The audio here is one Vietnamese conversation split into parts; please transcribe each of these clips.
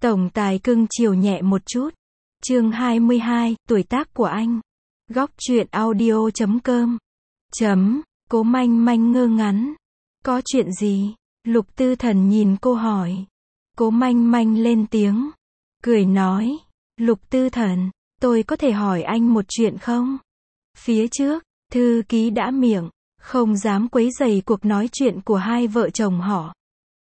Tổng tài cưng chiều nhẹ một chút. Chương 22, tuổi tác của anh. Góc truyện audio.com. Cố Manh Manh ngơ ngắn. Có chuyện gì? Lục Tư Thần nhìn cô hỏi. Cố Manh Manh lên tiếng. Cười nói. Lục Tư Thần, tôi có thể hỏi anh một chuyện không? Phía trước, thư ký đã miệng, không dám quấy rầy cuộc nói chuyện của hai vợ chồng họ.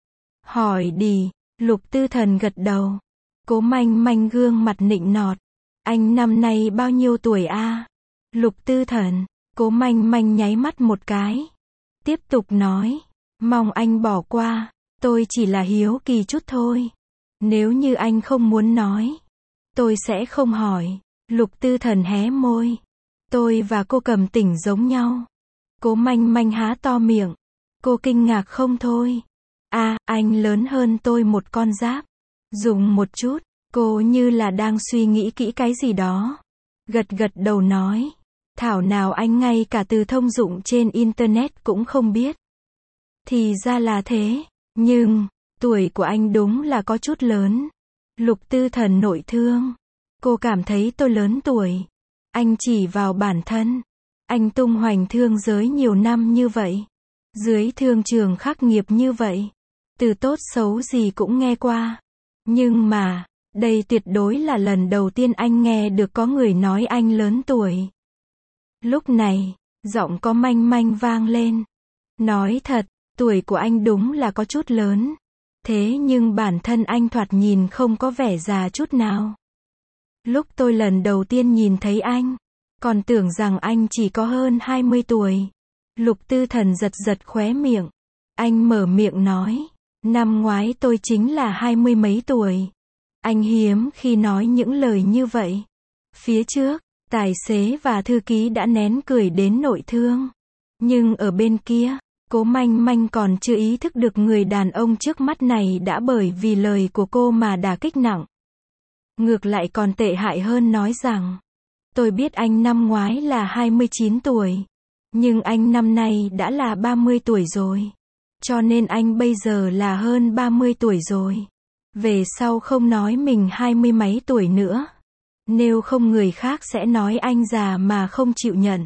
Hỏi đi, Lục Tư Thần gật đầu. Cố Manh Manh gương mặt nịnh nọt. Anh năm nay bao nhiêu tuổi a? Lục Tư Thần, Cố Manh Manh nháy mắt một cái. Tiếp tục nói, mong anh bỏ qua, tôi chỉ là hiếu kỳ chút thôi. Nếu như anh không muốn nói, tôi sẽ không hỏi. Lục Tư Thần hé môi. Tôi và cô Cầm Tỉnh giống nhau. Cố Manh Manh há to miệng. Cô kinh ngạc không thôi. À, anh lớn hơn tôi một con giáp. Dùng một chút, cô như là đang suy nghĩ kỹ cái gì đó. Gật gật đầu nói. Thảo nào anh ngay cả từ thông dụng trên Internet cũng không biết. Thì ra là thế. Nhưng, tuổi của anh đúng là có chút lớn. Lục Tư Thần nội thương. Cô cảm thấy tôi lớn tuổi. Anh chỉ vào bản thân. Anh tung hoành thương giới nhiều năm như vậy. Dưới thương trường khắc nghiệt như vậy. Từ tốt xấu gì cũng nghe qua. Nhưng mà, đây tuyệt đối là lần đầu tiên anh nghe được có người nói anh lớn tuổi. Lúc này, giọng Cố Manh Manh vang lên. Nói thật, tuổi của anh đúng là có chút lớn. Thế nhưng bản thân anh thoạt nhìn không có vẻ già chút nào. Lúc tôi lần đầu tiên nhìn thấy anh, còn tưởng rằng anh chỉ có hơn 20 tuổi. Lục Tư Thần giật giật khóe miệng. Anh mở miệng nói. Năm ngoái tôi chính là 20 mấy tuổi. Anh hiếm khi nói những lời như vậy. Phía trước, tài xế và thư ký đã nén cười đến nội thương. Nhưng ở bên kia, Cố Manh Manh còn chưa ý thức được người đàn ông trước mắt này đã bởi vì lời của cô mà đả kích nặng. Ngược lại còn tệ hại hơn nói rằng, tôi biết anh năm ngoái là 29 tuổi, nhưng anh năm nay đã là 30 tuổi rồi. Cho nên anh bây giờ là hơn 30 tuổi rồi. Về sau không nói mình 20 mấy tuổi nữa. Nếu không người khác sẽ nói anh già mà không chịu nhận.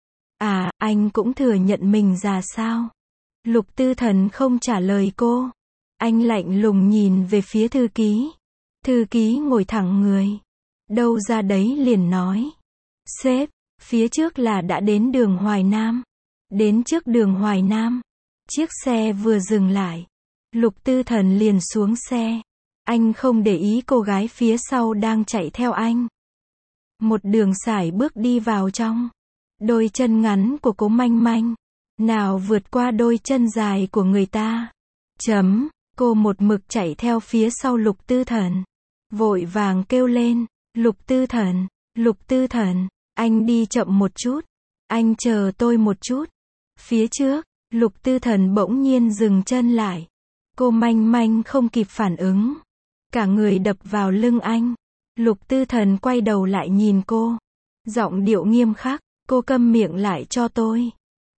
À, anh cũng thừa nhận mình già sao? Lục Tư Thần không trả lời cô. Anh lạnh lùng nhìn về phía thư ký. Thư ký ngồi thẳng người. Đâu ra đấy liền nói. Sếp, phía trước là đã đến đường Hoài Nam. Đến trước đường Hoài Nam. Chiếc xe vừa dừng lại. Lục Tư Thần liền xuống xe. Anh không để ý cô gái phía sau đang chạy theo anh. Một đường sải bước đi vào trong. Đôi chân ngắn của Cố Manh Manh nào vượt qua đôi chân dài của người ta. Cô một mực chạy theo phía sau Lục Tư Thần. Vội vàng kêu lên. Lục Tư Thần, anh đi chậm một chút. Anh chờ tôi một chút. Phía trước, Lục Tư Thần bỗng nhiên dừng chân lại. Cố Manh Manh không kịp phản ứng. Cả người đập vào lưng anh. Lục Tư Thần quay đầu lại nhìn cô. Giọng điệu nghiêm khắc. Cô câm miệng lại cho tôi.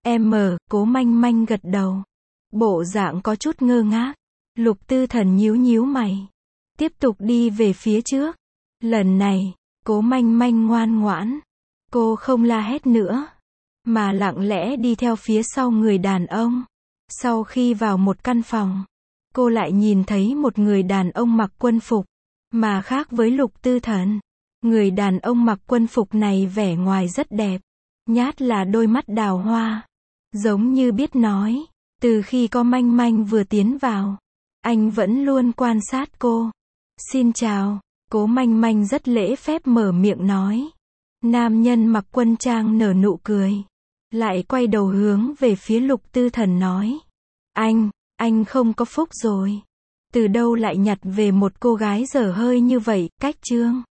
Cố Manh Manh gật đầu. Bộ dạng có chút ngơ ngác. Lục Tư Thần nhíu nhíu mày. Tiếp tục đi về phía trước. Lần này, Cố Manh Manh ngoan ngoãn. Cô không la hét nữa. Mà lặng lẽ đi theo phía sau người đàn ông. Sau khi vào một căn phòng, cô lại nhìn thấy một người đàn ông mặc quân phục. Mà khác với Lục Tư Thần, người đàn ông mặc quân phục này vẻ ngoài rất đẹp. Nhát là đôi mắt đào hoa. Giống như biết nói. Từ khi Cố Manh Manh vừa tiến vào, anh vẫn luôn quan sát cô. Xin chào. Cố Manh Manh rất lễ phép mở miệng nói. Nam nhân mặc quân trang nở nụ cười. Lại quay đầu hướng về phía Lục Tư Thần nói. Anh không có phúc rồi. Từ đâu lại nhặt về một cô gái dở hơi như vậy, cách trương.